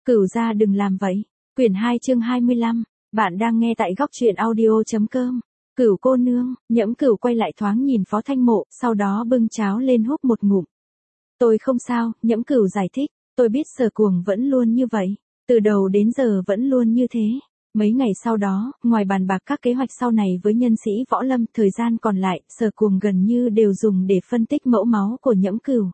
Cửu gia đừng làm vậy. Quyển 2 chương 25. Bạn đang nghe tại góc truyện audio.com. Cửu cô nương, Nhẫm Cửu quay lại thoáng nhìn Phó Thanh Mộ, sau đó bưng cháo lên húp một ngụm. Tôi không sao, Nhẫm Cửu giải thích, tôi biết Sở Cuồng vẫn luôn như vậy, từ đầu đến giờ vẫn luôn như thế. Mấy ngày sau đó, ngoài bàn bạc các kế hoạch sau này với nhân sĩ võ lâm, thời gian còn lại, Sở Cuồng gần như đều dùng để phân tích mẫu máu của Nhẫm Cửu.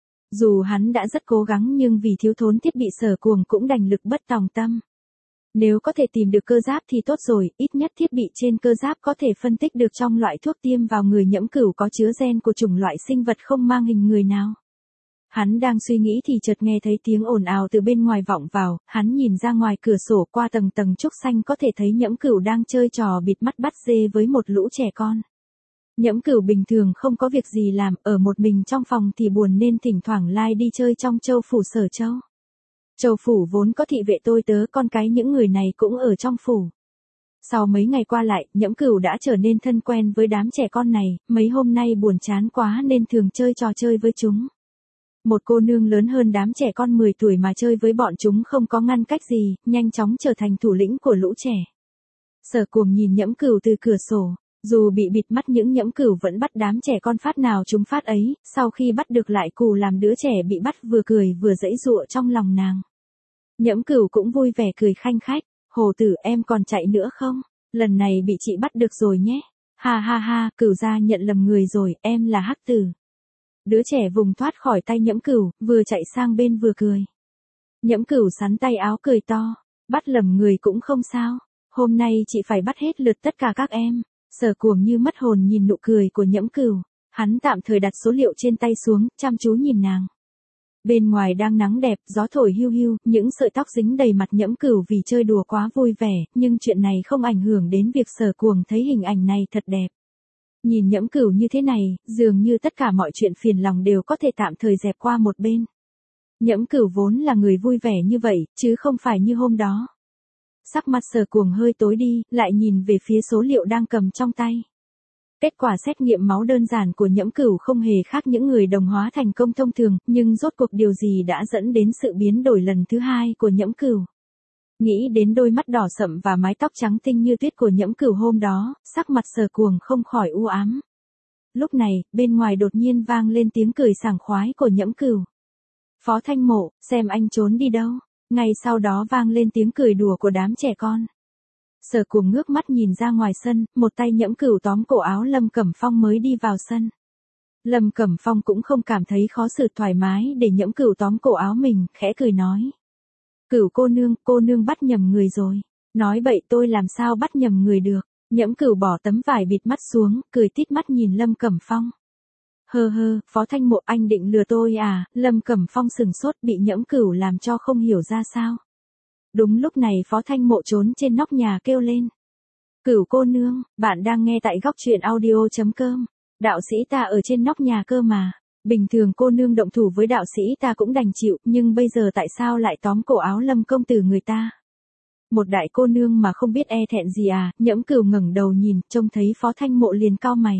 Dù hắn đã rất cố gắng nhưng vì thiếu thốn thiết bị, Sở Cuồng cũng đành lực bất tòng tâm. Nếu có thể tìm được cơ giáp thì tốt rồi, ít nhất thiết bị trên cơ giáp có thể phân tích được trong loại thuốc tiêm vào người Nhẫm Cửu có chứa gen của chủng loại sinh vật không mang hình người nào. Hắn đang suy nghĩ thì chợt nghe thấy tiếng ồn ào từ bên ngoài vọng vào, hắn nhìn ra ngoài cửa sổ qua tầng tầng trúc xanh có thể thấy Nhẫm Cửu đang chơi trò bịt mắt bắt dê với một lũ trẻ con. Nhẫm Cửu bình thường không có việc gì làm, ở một mình trong phòng thì buồn nên thỉnh thoảng lai đi chơi trong châu phủ Sở Châu. Châu phủ vốn có thị vệ tôi tớ con cái, những người này cũng ở trong phủ. Sau mấy ngày qua lại, Nhẫm Cửu đã trở nên thân quen với đám trẻ con này, mấy hôm nay buồn chán quá nên thường chơi trò chơi với chúng. Một cô nương lớn hơn đám trẻ con 10 tuổi mà chơi với bọn chúng không có ngăn cách gì, nhanh chóng trở thành thủ lĩnh của lũ trẻ. Sở Cuồng nhìn Nhẫm Cửu từ cửa sổ, dù bị bịt mắt những Nhẫm Cửu vẫn bắt đám trẻ con phát nào chúng phát ấy, sau khi bắt được lại cù làm đứa trẻ bị bắt vừa cười vừa giãy giụa trong lòng nàng. Nhẫm Cửu cũng vui vẻ cười khanh khách, hồ tử em còn chạy nữa không? Lần này bị chị bắt được rồi nhé. Ha ha ha, Cửu gia nhận lầm người rồi, em là Hắc Tử. Đứa trẻ vùng thoát khỏi tay Nhẫm Cửu, vừa chạy sang bên vừa cười. Nhẫm Cửu sắn tay áo cười to, bắt lầm người cũng không sao, hôm nay chị phải bắt hết lượt tất cả các em. Sở Cuồng như mất hồn nhìn nụ cười của Nhẫm Cửu, hắn tạm thời đặt số liệu trên tay xuống, chăm chú nhìn nàng. Bên ngoài đang nắng đẹp, gió thổi hiu hiu, những sợi tóc dính đầy mặt Nhẫm Cửu vì chơi đùa quá vui vẻ, nhưng chuyện này không ảnh hưởng đến việc Sở Cuồng thấy hình ảnh này thật đẹp. Nhìn Nhẫm Cửu như thế này, dường như tất cả mọi chuyện phiền lòng đều có thể tạm thời dẹp qua một bên. Nhẫm Cửu vốn là người vui vẻ như vậy, chứ không phải như hôm đó. Sắc mặt Sở Cuồng hơi tối đi, lại nhìn về phía số liệu đang cầm trong tay. Kết quả xét nghiệm máu đơn giản của Nhẫm Cửu không hề khác những người đồng hóa thành công thông thường, nhưng rốt cuộc điều gì đã dẫn đến sự biến đổi lần thứ hai của Nhẫm Cửu? Nghĩ đến đôi mắt đỏ sậm và mái tóc trắng tinh như tuyết của Nhẫm Cửu hôm đó, sắc mặt Sở Cuồng không khỏi u ám. Lúc này, bên ngoài đột nhiên vang lên tiếng cười sảng khoái của Nhẫm Cửu. Phó Thanh Mộ, xem anh trốn đi đâu? Ngay sau đó vang lên tiếng cười đùa của đám trẻ con. Sở Cuồng ngước mắt nhìn ra ngoài sân, một tay Nhẫm Cửu tóm cổ áo Lâm Cẩm Phong mới đi vào sân. Lâm Cẩm Phong cũng không cảm thấy khó xử, thoải mái để Nhẫm Cửu tóm cổ áo mình, khẽ cười nói. Cửu cô nương bắt nhầm người rồi. Nói bậy, tôi làm sao bắt nhầm người được. Nhẫm Cửu bỏ tấm vải bịt mắt xuống, cười tít mắt nhìn Lâm Cẩm Phong. Hơ hơ, Phó Thanh Mộ, anh định lừa tôi à? Lâm Cẩm Phong sừng sốt, bị Nhẫm Cửu làm cho không hiểu ra sao. Đúng lúc này Phó Thanh Mộ trốn trên nóc nhà kêu lên. Cửu cô nương, bạn đang nghe tại góc truyện audio.com. Đạo sĩ ta ở trên nóc nhà cơ mà. Bình thường cô nương động thủ với đạo sĩ ta cũng đành chịu, nhưng bây giờ tại sao lại tóm cổ áo Lâm công tử người ta? Một đại cô nương mà không biết e thẹn gì à? Nhẫm Cửu ngẩng đầu nhìn, trông thấy Phó Thanh Mộ liền cau mày.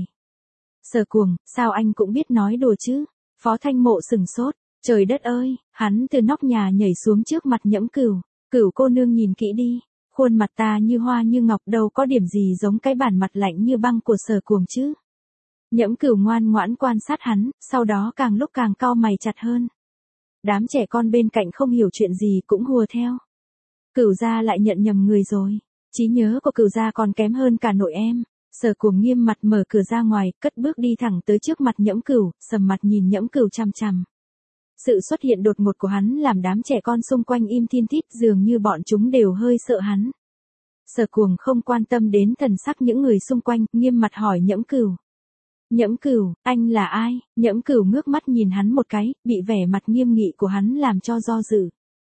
Sở Cuồng, sao anh cũng biết nói đùa chứ? Phó Thanh Mộ sừng sốt, trời đất ơi, hắn từ nóc nhà nhảy xuống trước mặt Nhẫm Cửu. Cửu cô nương nhìn kỹ đi, khuôn mặt ta như hoa như ngọc, đâu có điểm gì giống cái bản mặt lạnh như băng của Sở Cuồng chứ. Nhẫm Cửu ngoan ngoãn quan sát hắn, sau đó càng lúc càng cau mày chặt hơn. Đám trẻ con bên cạnh không hiểu chuyện gì cũng hùa theo. Cửu gia lại nhận nhầm người rồi, trí nhớ của Cửu gia còn kém hơn cả nội em. Sở Cuồng nghiêm mặt mở cửa ra ngoài, cất bước đi thẳng tới trước mặt Nhẫm Cửu, sầm mặt nhìn Nhẫm Cửu chằm chằm. Sự xuất hiện đột ngột của hắn làm đám trẻ con xung quanh im thiên thít, dường như bọn chúng đều hơi sợ hắn. Sở Cuồng không quan tâm đến thần sắc những người xung quanh, nghiêm mặt hỏi Nhẫm Cửu. Nhẫm Cửu, anh là ai? Nhẫm Cửu ngước mắt nhìn hắn một cái, bị vẻ mặt nghiêm nghị của hắn làm cho do dự.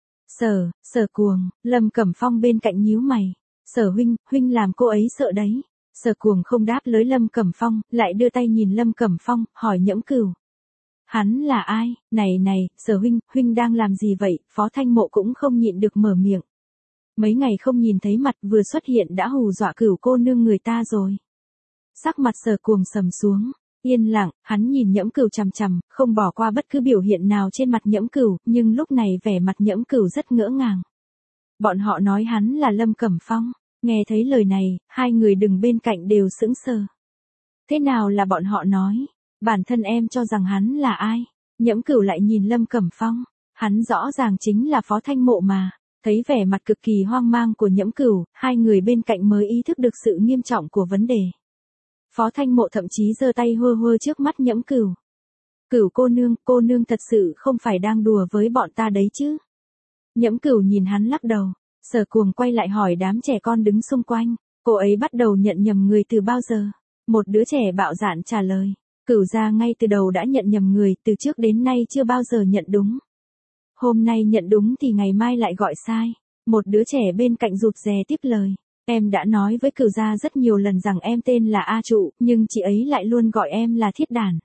Sở Cuồng, Lâm Cẩm Phong bên cạnh nhíu mày. Sở huynh làm cô ấy sợ đấy. Sở Cuồng không đáp lời Lâm Cẩm Phong, lại đưa tay nhìn Lâm Cẩm Phong, hỏi Nhẫm Cửu. Hắn là ai? Này, Sở huynh đang làm gì vậy? Phó Thanh Mộ cũng không nhịn được mở miệng. Mấy ngày không nhìn thấy mặt, vừa xuất hiện đã hù dọa Cửu cô nương người ta rồi. Sắc mặt Sở Cuồng sầm xuống, Yên lặng, hắn nhìn Nhẫm Cửu chằm chằm, không bỏ qua bất cứ biểu hiện nào trên mặt Nhẫm Cửu, nhưng lúc này vẻ mặt Nhẫm Cửu rất ngỡ ngàng. Bọn họ nói hắn là Lâm Cẩm Phong, nghe thấy lời này, hai người đứng bên cạnh đều sững sờ. Thế nào là bọn họ nói? Bản thân em cho rằng hắn là ai? Nhẫm Cửu lại nhìn Lâm Cẩm Phong, hắn rõ ràng chính là Phó Thanh Mộ mà. Thấy vẻ mặt cực kỳ hoang mang của Nhẫm Cửu, hai người bên cạnh mới ý thức được sự nghiêm trọng của vấn đề. Phó Thanh Mộ thậm chí giơ tay hơ hơ trước mắt Nhẫm Cửu. Cửu cô nương thật sự không phải đang đùa với bọn ta đấy chứ? Nhẫm Cửu nhìn hắn lắc đầu, Sở Cuồng quay lại hỏi đám trẻ con đứng xung quanh, cô ấy bắt đầu nhận nhầm người từ bao giờ? Một đứa trẻ bạo dạn trả lời, Cửu gia ngay từ đầu đã nhận nhầm người, từ trước đến nay chưa bao giờ nhận đúng. Hôm nay nhận đúng thì ngày mai lại gọi sai. Một đứa trẻ bên cạnh rụt rè tiếp lời, em đã nói với Cửu gia rất nhiều lần rằng em tên là A Trụ, nhưng chị ấy lại luôn gọi em là Thiết Đản.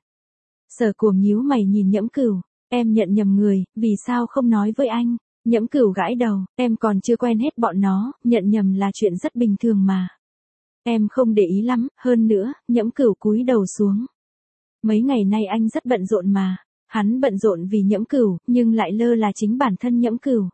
Sở Cuồng nhíu mày nhìn Nhẫm Cửu, em nhận nhầm người, vì sao không nói với anh? Nhẫm Cửu gãi đầu, em còn chưa quen hết bọn nó, nhận nhầm là chuyện rất bình thường mà. Em không để ý lắm, hơn nữa, Nhẫm Cửu cúi đầu xuống. Mấy ngày nay anh rất bận rộn mà. Hắn bận rộn vì Nhẫm Cửu, nhưng lại lơ là chính bản thân Nhẫm Cửu.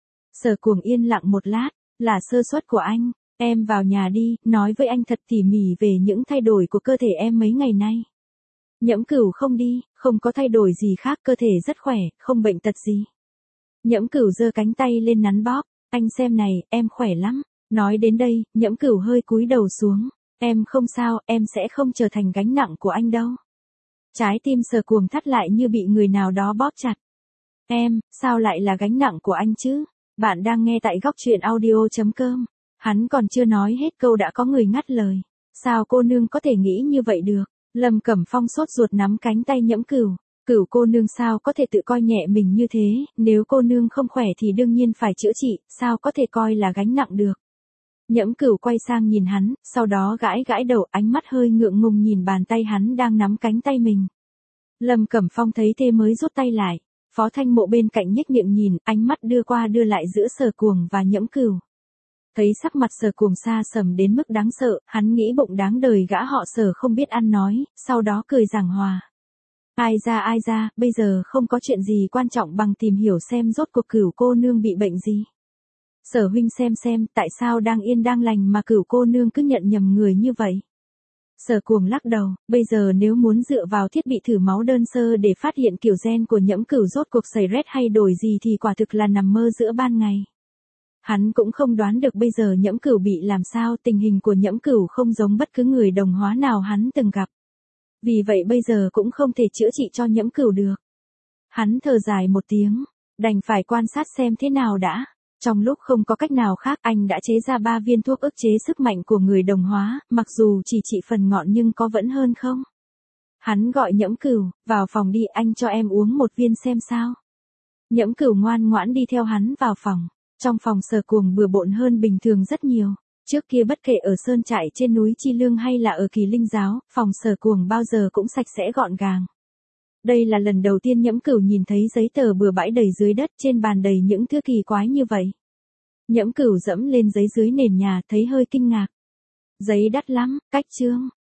Sở Cuồng yên lặng một lát, là sơ suất của anh, em vào nhà đi, nói với anh thật tỉ mỉ về những thay đổi của cơ thể em mấy ngày nay. Nhẫm Cửu không đi, không có thay đổi gì khác, cơ thể rất khỏe, không bệnh tật gì. Nhẫm Cửu giơ cánh tay lên nắn bóp, anh xem này, em khỏe lắm. Nói đến đây, Nhẫm Cửu hơi cúi đầu xuống, em không sao, em sẽ không trở thành gánh nặng của anh đâu. Trái tim Sở Cuồng thắt lại như bị người nào đó bóp chặt. Em, sao lại là gánh nặng của anh chứ? Bạn đang nghe tại góc truyện audio.com. Hắn còn chưa nói hết câu đã có người ngắt lời. Sao cô nương có thể nghĩ như vậy được? Lâm Cẩm Phong sốt ruột nắm cánh tay Nhẫm Cửu. Cửu cô nương sao có thể tự coi nhẹ mình như thế, nếu cô nương không khỏe thì đương nhiên phải chữa trị, sao có thể coi là gánh nặng được. Nhẫm Cửu quay sang nhìn hắn, sau đó gãi gãi đầu, ánh mắt hơi ngượng ngùng nhìn bàn tay hắn đang nắm cánh tay mình. Lâm Cẩm Phong thấy thế mới rút tay lại. Phó Thanh Mộ bên cạnh nhếch miệng nhìn, ánh mắt đưa qua đưa lại giữa Sở Cuồng và Nhẫm Cửu. Thấy sắc mặt Sở Cuồng xa sầm đến mức đáng sợ, hắn nghĩ bụng đáng đời gã họ Sở không biết ăn nói, sau đó cười giảng hòa. Ai ra, bây giờ không có chuyện gì quan trọng bằng tìm hiểu xem rốt cuộc Cửu cô nương bị bệnh gì. Sở huynh xem, tại sao đang yên đang lành mà Cửu cô nương cứ nhận nhầm người như vậy. Sở Cuồng lắc đầu, bây giờ nếu muốn dựa vào thiết bị thử máu đơn sơ để phát hiện kiểu gen của Nhẫm Cửu rốt cuộc xảy rét hay đổi gì thì quả thực là nằm mơ giữa ban ngày. Hắn cũng không đoán được bây giờ Nhẫm Cửu bị làm sao, tình hình của Nhẫm Cửu không giống bất cứ người đồng hóa nào hắn từng gặp. Vì vậy bây giờ cũng không thể chữa trị cho Nhẫm Cửu được. Hắn thở dài một tiếng, đành phải quan sát xem thế nào đã. Trong lúc không có cách nào khác, anh đã chế ra 3 viên thuốc ức chế sức mạnh của người đồng hóa, mặc dù chỉ trị phần ngọn nhưng có vẫn hơn không? Hắn gọi Nhẫm Cửu, vào phòng đi, anh cho em uống một viên xem sao. Nhẫm Cửu ngoan ngoãn đi theo hắn vào phòng. Trong phòng Sở Cuồng bừa bộn hơn bình thường rất nhiều. Trước kia bất kể ở sơn trại trên núi Chi Lương hay là ở Kỳ Linh Giáo, phòng Sở Cuồng bao giờ cũng sạch sẽ gọn gàng. Đây là lần đầu tiên Nhẫm Cửu nhìn thấy giấy tờ bừa bãi đầy dưới đất, trên bàn đầy những thứ kỳ quái như vậy. Nhẫm Cửu dẫm lên giấy dưới nền nhà thấy hơi kinh ngạc. Giấy đắt lắm, cách chương.